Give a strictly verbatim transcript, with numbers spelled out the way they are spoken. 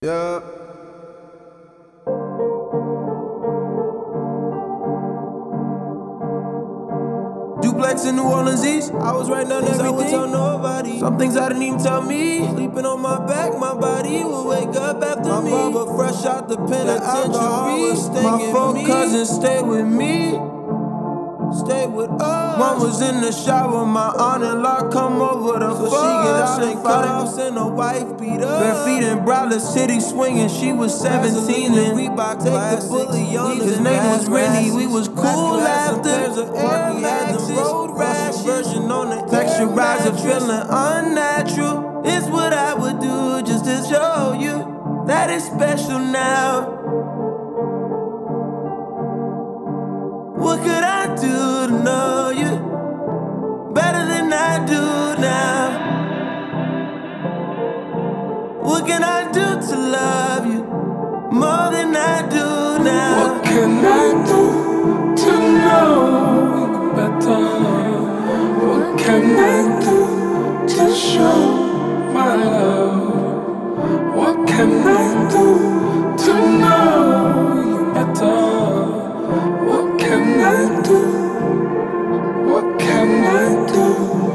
Yeah. Duplex in New Orleans East. I was writing down everything I would tell nobody. Some things I didn't even tell me. Sleeping on my back, my body will wake up after my me. My mama fresh out the penitentiary. My four cousins stay with me. Stay with us. One was in the shower, my aunt-in-law come over to so fuck. She get out and cut offs and a wife beat up. Bare feet in Broward City swinging, she was seventeen and Reebok take the bully on. His name was Rennie, we was cool after. Air Maxes, road rashes, version on the texturizer, feeling unnatural. It's what I would do just to show you that it's special now. What could I do to know you better than I do now? What can I do to love you more than I do now? What can I do to know better? What can I do to show my love? What can I do to know